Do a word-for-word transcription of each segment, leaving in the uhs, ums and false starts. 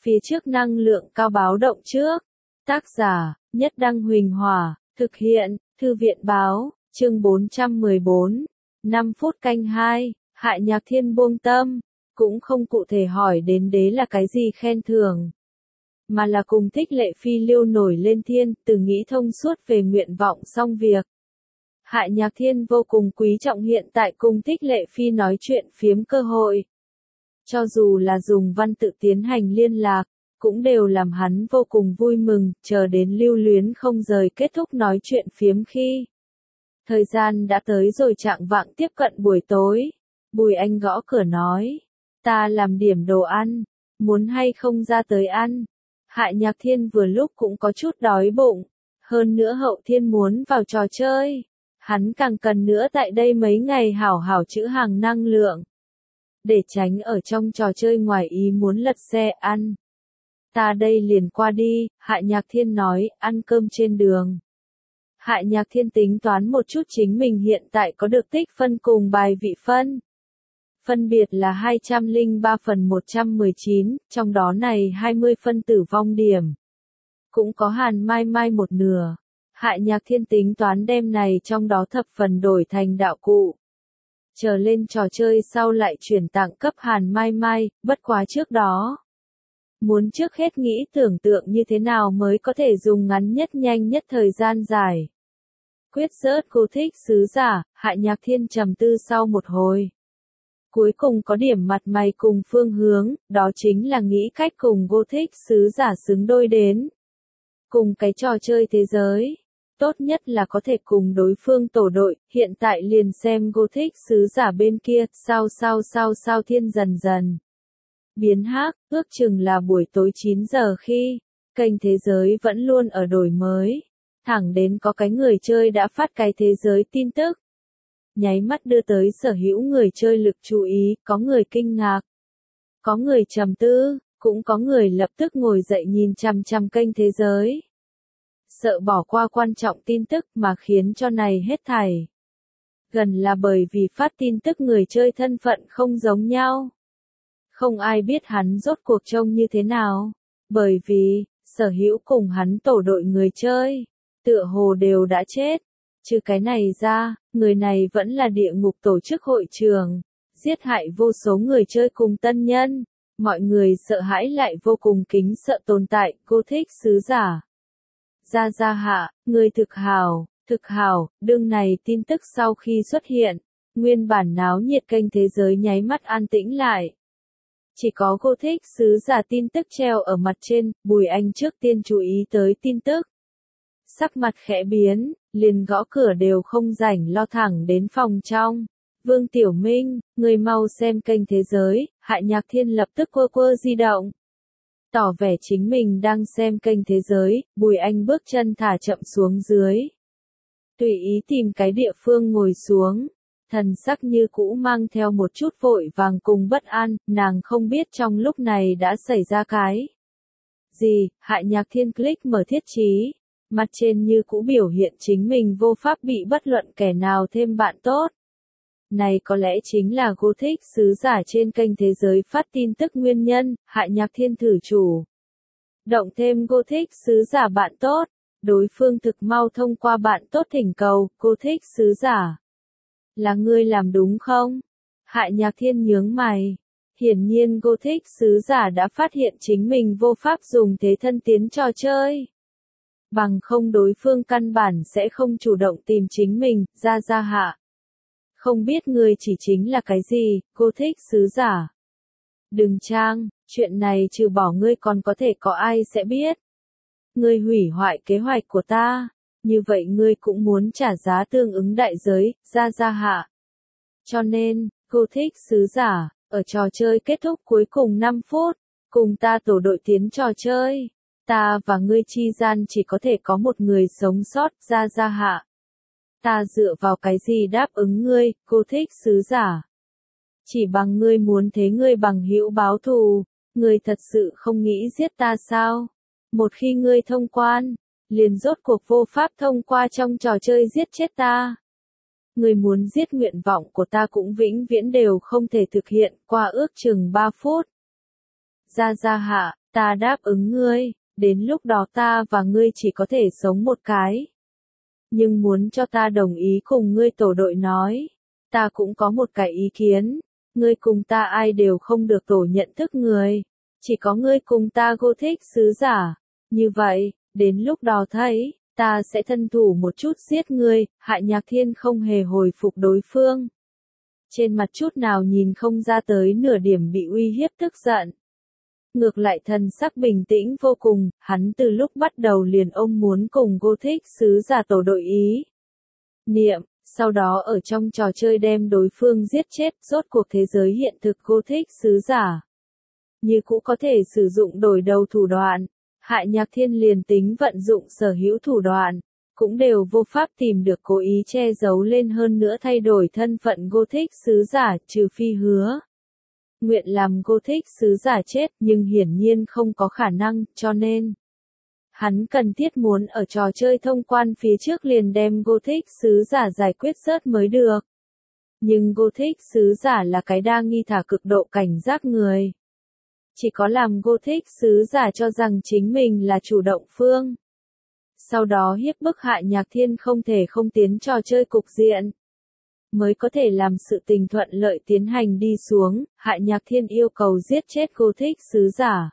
phía trước năng lượng cao báo động trước. Tác giả, Nhất Đăng Huỳnh Hỏa, thực hiện, Thư viện báo, chương bốn trăm mười bốn, năm phút canh hai, Hại Nhạc Thiên buông tâm, cũng không cụ thể hỏi đến đế là cái gì khen thưởng, mà là cùng Thích Lệ Phi liêu nổi lên thiên, từ nghĩ thông suốt về nguyện vọng xong việc. Hại Nhạc Thiên vô cùng quý trọng hiện tại cùng Thích Lệ Phi nói chuyện phiếm cơ hội. Cho dù là dùng văn tự tiến hành liên lạc, cũng đều làm hắn vô cùng vui mừng, chờ đến lưu luyến không rời kết thúc nói chuyện phiếm khi. Thời gian đã tới rồi trạng vạng tiếp cận buổi tối, Bùi Anh gõ cửa nói, ta làm điểm đồ ăn, muốn hay không ra tới ăn. Hại Nhạc Thiên vừa lúc cũng có chút đói bụng, hơn nữa Hậu Thiên muốn vào trò chơi, hắn càng cần nữa tại đây mấy ngày hảo hảo chữ hàng năng lượng, để tránh ở trong trò chơi ngoài ý muốn lật xe ăn. Ta đây liền qua đi, Hại Nhạc Thiên nói, ăn cơm trên đường. Hại Nhạc Thiên tính toán một chút chính mình hiện tại có được tích phân cùng bài vị phân. Phân biệt là hai trăm lẻ ba phần một trăm mười chín, trong đó này hai mươi phân tử vong điểm. Cũng có Hàn Mai Mai một nửa. Hại Nhạc Thiên tính toán đem này trong đó thập phần đổi thành đạo cụ. Chờ lên trò chơi sau lại chuyển tặng cấp Hàn Mai Mai, bất quá trước đó. Muốn trước hết nghĩ tưởng tượng như thế nào mới có thể dùng ngắn nhất nhanh nhất thời gian dài. Quyết rớt cô thích sứ giả, Hại Nhạc Thiên trầm tư sau một hồi. Cuối cùng có điểm mặt mày cùng phương hướng, đó chính là nghĩ cách cùng cô thích sứ giả xứng đôi đến. Cùng cái trò chơi thế giới. Tốt nhất là có thể cùng đối phương tổ đội, hiện tại liền xem cô thích sứ giả bên kia, sao sao sao sao thiên dần dần. Biến hắc, ước chừng là buổi tối chín giờ khi, kênh thế giới vẫn luôn ở đổi mới. Thẳng đến có cái người chơi đã phát cái thế giới tin tức. Nháy mắt đưa tới sở hữu người chơi lực chú ý, có người kinh ngạc. Có người trầm tư, cũng có người lập tức ngồi dậy nhìn chằm chằm kênh thế giới. Sợ bỏ qua quan trọng tin tức mà khiến cho này hết thảy. Gần là bởi vì phát tin tức người chơi thân phận không giống nhau. Không ai biết hắn rốt cuộc trông như thế nào. Bởi vì, sở hữu cùng hắn tổ đội người chơi, tựa hồ đều đã chết. Trừ cái này ra, người này vẫn là địa ngục tổ chức hội trường, giết hại vô số người chơi cùng tân nhân. Mọi người sợ hãi lại vô cùng kính sợ tồn tại, cô thích sứ giả. Gia Gia Hạ, người thực hào, thực hào, đương này tin tức sau khi xuất hiện, nguyên bản náo nhiệt kênh thế giới nháy mắt an tĩnh lại. Chỉ có cô thích sứ giả tin tức treo ở mặt trên, Bùi Anh trước tiên chú ý tới tin tức. Sắc mặt khẽ biến, liền gõ cửa đều không rảnh lo thẳng đến phòng trong. Vương Tiểu Minh, người mau xem kênh thế giới, Hại Nhạc Thiên lập tức quơ quơ di động. Tỏ vẻ chính mình đang xem kênh thế giới, Bùi Anh bước chân thả chậm xuống dưới. Tùy ý tìm cái địa phương ngồi xuống. Thần sắc như cũ mang theo một chút vội vàng cùng bất an, nàng không biết trong lúc này đã xảy ra cái gì. Hại Nhạc Thiên click mở thiết trí. Mặt trên như cũ biểu hiện chính mình vô pháp bị bất luận kẻ nào thêm bạn tốt. Này có lẽ chính là cô thích sứ giả trên kênh thế giới phát tin tức nguyên nhân, Hại Nhạc Thiên thử chủ. Động thêm cô thích sứ giả bạn tốt, đối phương thực mau thông qua bạn tốt thỉnh cầu, cô thích sứ giả. Là ngươi làm đúng không? Hại Nhạc Thiên nhướng mày. Hiển nhiên cô thích sứ giả đã phát hiện chính mình vô pháp dùng thế thân tiến trò chơi. Bằng không đối phương căn bản sẽ không chủ động tìm chính mình, Gia Gia Hạ. Không biết ngươi chỉ chính là cái gì, cô thích sứ giả. Đừng trang, chuyện này trừ bỏ ngươi còn có thể có ai sẽ biết. Ngươi hủy hoại kế hoạch của ta, như vậy ngươi cũng muốn trả giá tương ứng đại giới, Gia Gia Hạ. Cho nên, cô thích sứ giả, ở trò chơi kết thúc cuối cùng năm phút, cùng ta tổ đội tiến trò chơi. Ta và ngươi chi gian chỉ có thể có một người sống sót, Gia Gia Hạ. Ta dựa vào cái gì đáp ứng ngươi, cô thích sứ giả. Chỉ bằng ngươi muốn thế ngươi bằng hữu báo thù, ngươi thật sự không nghĩ giết ta sao? Một khi ngươi thông quan, liền rốt cuộc vô pháp thông qua trong trò chơi giết chết ta. Ngươi muốn giết nguyện vọng của ta cũng vĩnh viễn đều không thể thực hiện, qua ước chừng ba phút. Gia Gia hạ, ta đáp ứng ngươi, đến lúc đó ta và ngươi chỉ có thể sống một cái. Nhưng muốn cho ta đồng ý cùng ngươi tổ đội nói, ta cũng có một cái ý kiến, ngươi cùng ta ai đều không được tổ nhận thức người, chỉ có ngươi cùng ta Gothic sứ giả. Như vậy, đến lúc đó thấy, ta sẽ thân thủ một chút giết ngươi. Hại Nhạc Thiên không hề hồi phục đối phương. Trên mặt chút nào nhìn không ra tới nửa điểm bị uy hiếp tức giận. Ngược lại thần sắc bình tĩnh vô cùng, hắn từ lúc bắt đầu liền ông muốn cùng Gothic sứ giả tổ đội ý. Niệm, sau đó ở trong trò chơi đem đối phương giết chết, rốt cuộc thế giới hiện thực Gothic sứ giả. Như cũ có thể sử dụng đổi đầu thủ đoạn, Hại Nhạc Thiên liền tính vận dụng sở hữu thủ đoạn, cũng đều vô pháp tìm được cố ý che giấu lên hơn nữa thay đổi thân phận Gothic sứ giả, trừ phi hứa. Nguyện làm Gothic sứ giả chết, nhưng hiển nhiên không có khả năng, cho nên hắn cần thiết muốn ở trò chơi thông quan phía trước liền đem Gothic sứ giả giải quyết rớt mới được. Nhưng Gothic sứ giả là cái đa nghi thả cực độ cảnh giác người. Chỉ có làm Gothic sứ giả cho rằng chính mình là chủ động phương. Sau đó hiếp bức Hại Nhạc Thiên không thể không tiến trò chơi cục diện. Mới có thể làm sự tình thuận lợi tiến hành đi xuống. Hại Nhạc Thiên yêu cầu giết chết Gothic sứ giả.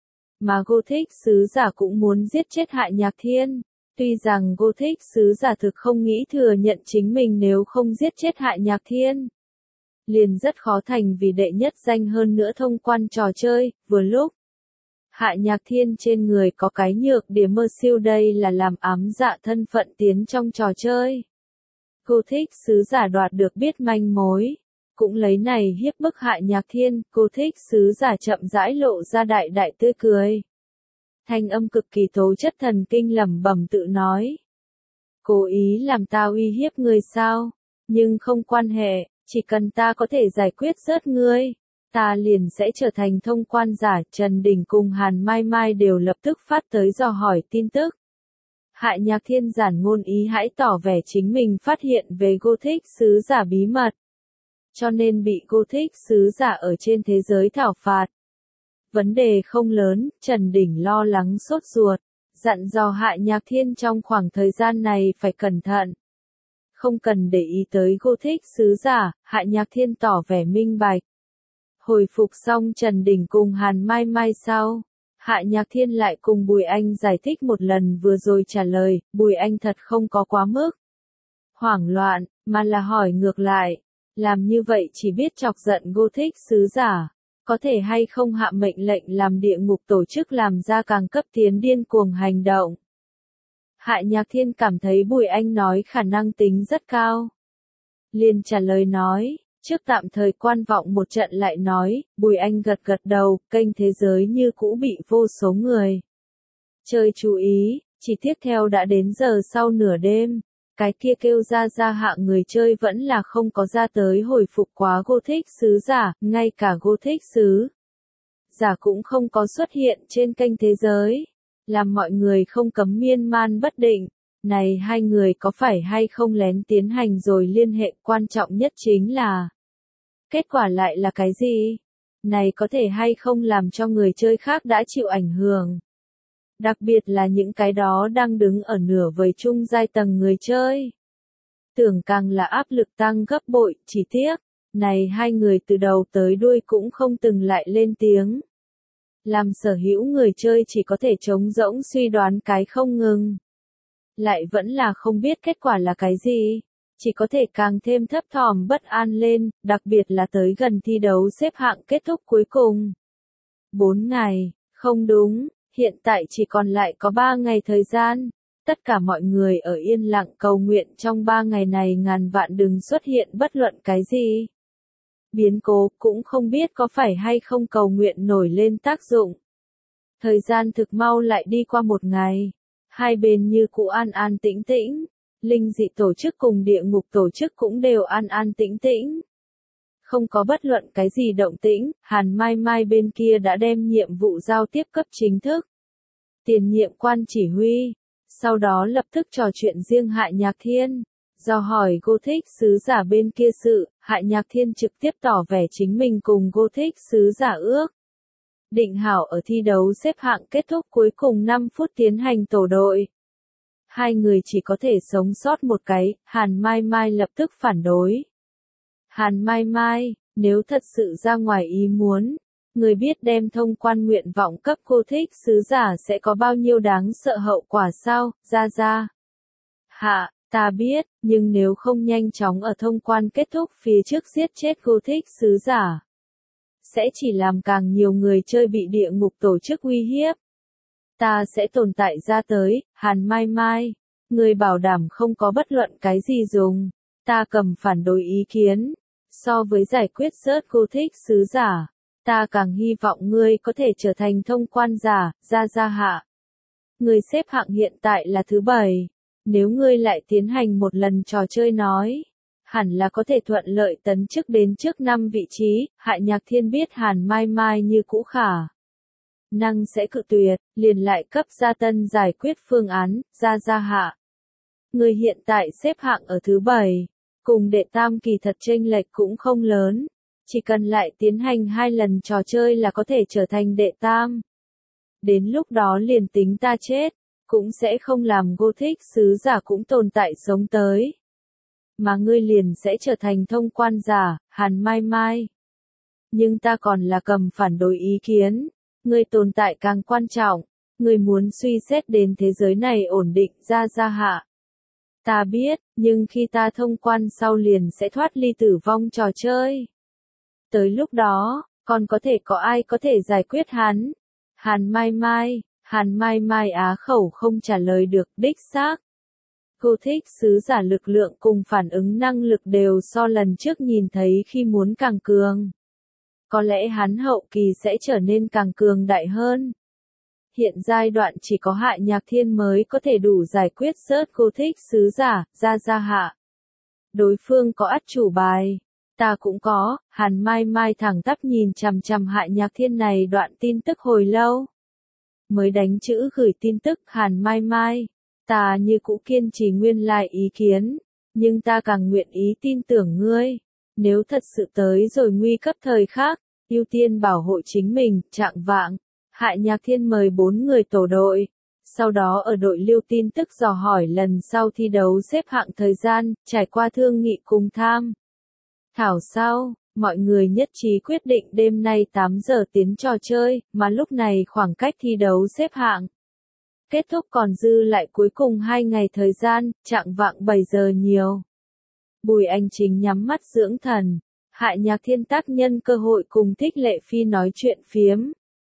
Mà Gothic sứ giả cũng muốn giết chết Hại Nhạc Thiên. Tuy rằng Gothic sứ giả thực không nghĩ thừa nhận chính mình nếu không giết chết Hại Nhạc Thiên, liền rất khó thành vì đệ nhất danh hơn nữa thông quan trò chơi. Vừa lúc Hại Nhạc Thiên trên người có cái nhược điểm mơ siêu, đây là làm ám dạ thân phận tiến trong trò chơi. Gothic sứ giả đoạt được biết manh mối, cũng lấy này hiếp bức Hại Nhạc Thiên. Gothic sứ giả chậm rãi lộ ra đại đại tươi cười. Thanh âm cực kỳ tố chất thần kinh lẩm bẩm tự nói. Cố ý làm ta uy hiếp ngươi sao? Nhưng không quan hệ, chỉ cần ta có thể giải quyết rớt ngươi, ta liền sẽ trở thành thông quan giả. Trần Đình cùng Hàn Mai Mai đều lập tức phát tới dò hỏi tin tức. Hại Nhạc Thiên giản ngôn ý hãy tỏ vẻ chính mình phát hiện về Gothic sứ giả bí mật, cho nên bị Gothic sứ giả ở trên thế giới thảo phạt. Vấn đề không lớn, Trần Đình lo lắng sốt ruột, dặn dò Hại Nhạc Thiên trong khoảng thời gian này phải cẩn thận. Không cần để ý tới Gothic sứ giả. Hại Nhạc Thiên tỏ vẻ minh bạch. Hồi phục xong Trần Đình cùng Hàn Mai Mai sau, Hại Nhạc Thiên lại cùng Bùi Anh giải thích một lần vừa rồi trả lời. Bùi Anh thật không có quá mức hoảng loạn, mà là hỏi ngược lại, làm như vậy chỉ biết chọc giận Gothic sứ giả, có thể hay không hạ mệnh lệnh làm địa ngục tổ chức làm ra càng cấp tiến điên cuồng hành động. Hại Nhạc Thiên cảm thấy Bùi Anh nói khả năng tính rất cao, liền trả lời nói, trước tạm thời quan vọng một trận lại nói. Bùi Anh gật gật đầu, kênh thế giới như cũ bị vô số người chơi chú ý, chỉ tiếp theo đã đến giờ sau nửa đêm, cái kia kêu ra ra hạ người chơi vẫn là không có ra tới hồi phục quá Gothic sứ giả, ngay cả Gothic sứ giả cũng không có xuất hiện trên kênh thế giới, làm mọi người không cấm miên man bất định. Này hai người có phải hay không lén tiến hành rồi liên hệ, quan trọng nhất chính là kết quả lại là cái gì? Này có thể hay không làm cho người chơi khác đã chịu ảnh hưởng? Đặc biệt là những cái đó đang đứng ở nửa vời chung giai tầng người chơi. Tưởng càng là áp lực tăng gấp bội, chỉ tiếc, này hai người từ đầu tới đuôi cũng không từng lại lên tiếng. Làm sở hữu người chơi chỉ có thể trống rỗng suy đoán cái không ngừng. Lại vẫn là không biết kết quả là cái gì. Chỉ có thể càng thêm thấp thỏm bất an lên, đặc biệt là tới gần thi đấu xếp hạng kết thúc cuối cùng. Bốn ngày, không đúng, hiện tại chỉ còn lại có ba ngày thời gian. Tất cả mọi người ở yên lặng cầu nguyện trong ba ngày này ngàn vạn đừng xuất hiện bất luận cái gì biến cố, cũng không biết có phải hay không cầu nguyện nổi lên tác dụng. Thời gian thực mau lại đi qua một ngày, hai bên như cũ an an tĩnh tĩnh. Linh dị tổ chức cùng địa ngục tổ chức cũng đều an an tĩnh tĩnh. Không có bất luận cái gì động tĩnh. Hàn Mai Mai bên kia đã đem nhiệm vụ giao tiếp cấp chính thức. Tiền nhiệm quan chỉ huy. Sau đó lập tức trò chuyện riêng Hại Nhạc Thiên. Do hỏi Gothic sứ giả bên kia sự, Hại Nhạc Thiên trực tiếp tỏ vẻ chính mình cùng Gothic sứ giả ước định hảo ở thi đấu xếp hạng kết thúc cuối cùng năm phút tiến hành tổ đội. Hai người chỉ có thể sống sót một cái, Hàn Mai Mai lập tức phản đối. Hàn Mai Mai, nếu thật sự ra ngoài ý muốn, người biết đem thông quan nguyện vọng cấp cô thích sứ giả sẽ có bao nhiêu đáng sợ hậu quả sao, ra ra. Hạ, ta biết, nhưng nếu không nhanh chóng ở thông quan kết thúc phía trước giết chết cô thích sứ giả, sẽ chỉ làm càng nhiều người chơi bị địa ngục tổ chức uy hiếp. Ta sẽ tồn tại ra tới, Hàn Mai Mai. Người bảo đảm không có bất luận cái gì dùng. Ta cầm phản đối ý kiến. So với giải quyết rớt cô thích sứ giả, ta càng hy vọng ngươi có thể trở thành thông quan giả, ra ra hạ. Người xếp hạng hiện tại là thứ bảy. Nếu ngươi lại tiến hành một lần trò chơi nói, hẳn là có thể thuận lợi tấn chức đến trước năm vị trí. Hại Nhạc Thiên biết Hàn Mai Mai như cũ khả năng sẽ cự tuyệt, liền lại cấp ra tân giải quyết phương án, ra ra hạ. Người hiện tại xếp hạng ở thứ bảy, cùng đệ tam kỳ thật chênh lệch cũng không lớn, chỉ cần lại tiến hành hai lần trò chơi là có thể trở thành đệ tam. Đến lúc đó liền tính ta chết, cũng sẽ không làm cô thích sứ giả cũng tồn tại sống tới. Mà ngươi liền sẽ trở thành thông quan giả, Hàn Mai Mai. Nhưng ta còn là cầm phản đối ý kiến. Ngươi tồn tại càng quan trọng, ngươi muốn suy xét đến thế giới này ổn định ra ra hạ. Ta biết, nhưng khi ta thông quan sau liền sẽ thoát ly tử vong trò chơi. Tới lúc đó, còn có thể có ai có thể giải quyết hắn? Hàn Mai Mai, Hàn Mai Mai á khẩu không trả lời được, đích xác. Cô thích sứ giả lực lượng cùng phản ứng năng lực đều so lần trước nhìn thấy khi muốn càng cường. Có lẽ hắn hậu kỳ sẽ trở nên càng cường đại hơn. Hiện giai đoạn chỉ có Hại Nhạc Thiên mới có thể đủ giải quyết rớt cô thích sứ giả, ra ra hạ. Đối phương có ắt chủ bài. Ta cũng có, Hàn Mai Mai thẳng tắp nhìn chằm chằm Hại Nhạc Thiên này đoạn tin tức hồi lâu. Mới đánh chữ gửi tin tức Hàn Mai Mai. Ta như cũ kiên trì nguyên lại ý kiến. Nhưng ta càng nguyện ý tin tưởng ngươi. Nếu thật sự tới rồi nguy cấp thời khác, ưu tiên bảo hộ chính mình, trạng vạng. Hại Nhạc Thiên mời bốn người tổ đội. Sau đó ở đội lưu tin tức dò hỏi lần sau thi đấu xếp hạng thời gian, trải qua thương nghị cùng tham. Thảo sau, mọi người nhất trí quyết định đêm nay tám giờ tiến trò chơi, mà lúc này khoảng cách thi đấu xếp hạng. Kết thúc còn dư lại cuối cùng hai ngày thời gian, trạng vạng bảy giờ nhiều. Bùi Anh Chính nhắm mắt dưỡng thần. Hại Nhạc Thiên tác nhân cơ hội cùng Thích Lệ Phi nói chuyện phiếm.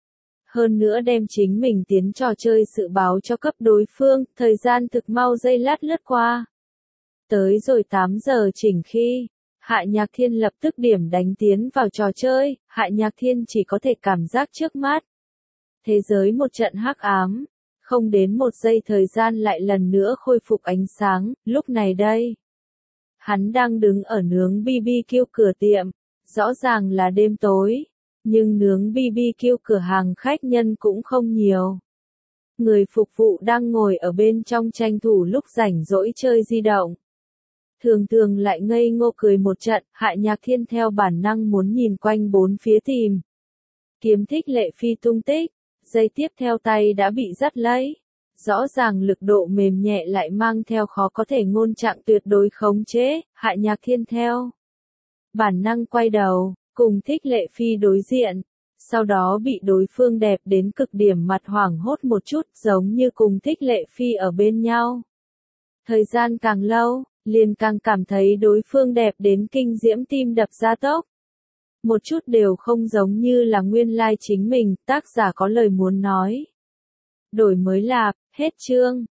Hơn nữa đem chính mình tiến trò chơi sự báo cho cấp đối phương, thời gian thực mau giây lát lướt qua. Tới rồi tám giờ chỉnh khi, Hại Nhạc Thiên lập tức điểm đánh tiến vào trò chơi, Hại Nhạc Thiên chỉ có thể cảm giác trước mắt. Thế giới một trận hắc ám, không đến một giây thời gian lại lần nữa khôi phục ánh sáng, lúc này đây. Hắn đang đứng ở nướng bê bê kiu cửa tiệm, rõ ràng là đêm tối, nhưng nướng bê bê kiu cửa hàng khách nhân cũng không nhiều. Người phục vụ đang ngồi ở bên trong tranh thủ lúc rảnh rỗi chơi di động. Thường thường lại ngây ngô cười một trận, Hại Nhạc Thiên theo bản năng muốn nhìn quanh bốn phía tìm. Kiếm Thích Lệ Phi tung tích, giây tiếp theo tay đã bị dắt lấy. Rõ ràng lực độ mềm nhẹ lại mang theo khó có thể ngôn trạng tuyệt đối khống chế, Hại Nhạc Thiên theo. Bản năng quay đầu, cùng Thích Lệ Phi đối diện, sau đó bị đối phương đẹp đến cực điểm mặt hoảng hốt một chút giống như cùng Thích Lệ Phi ở bên nhau. Thời gian càng lâu, liền càng cảm thấy đối phương đẹp đến kinh diễm tim đập ra tốc. Một chút đều không giống như là nguyên lai chính mình, tác giả có lời muốn nói. Đổi mới lạp, hết chương.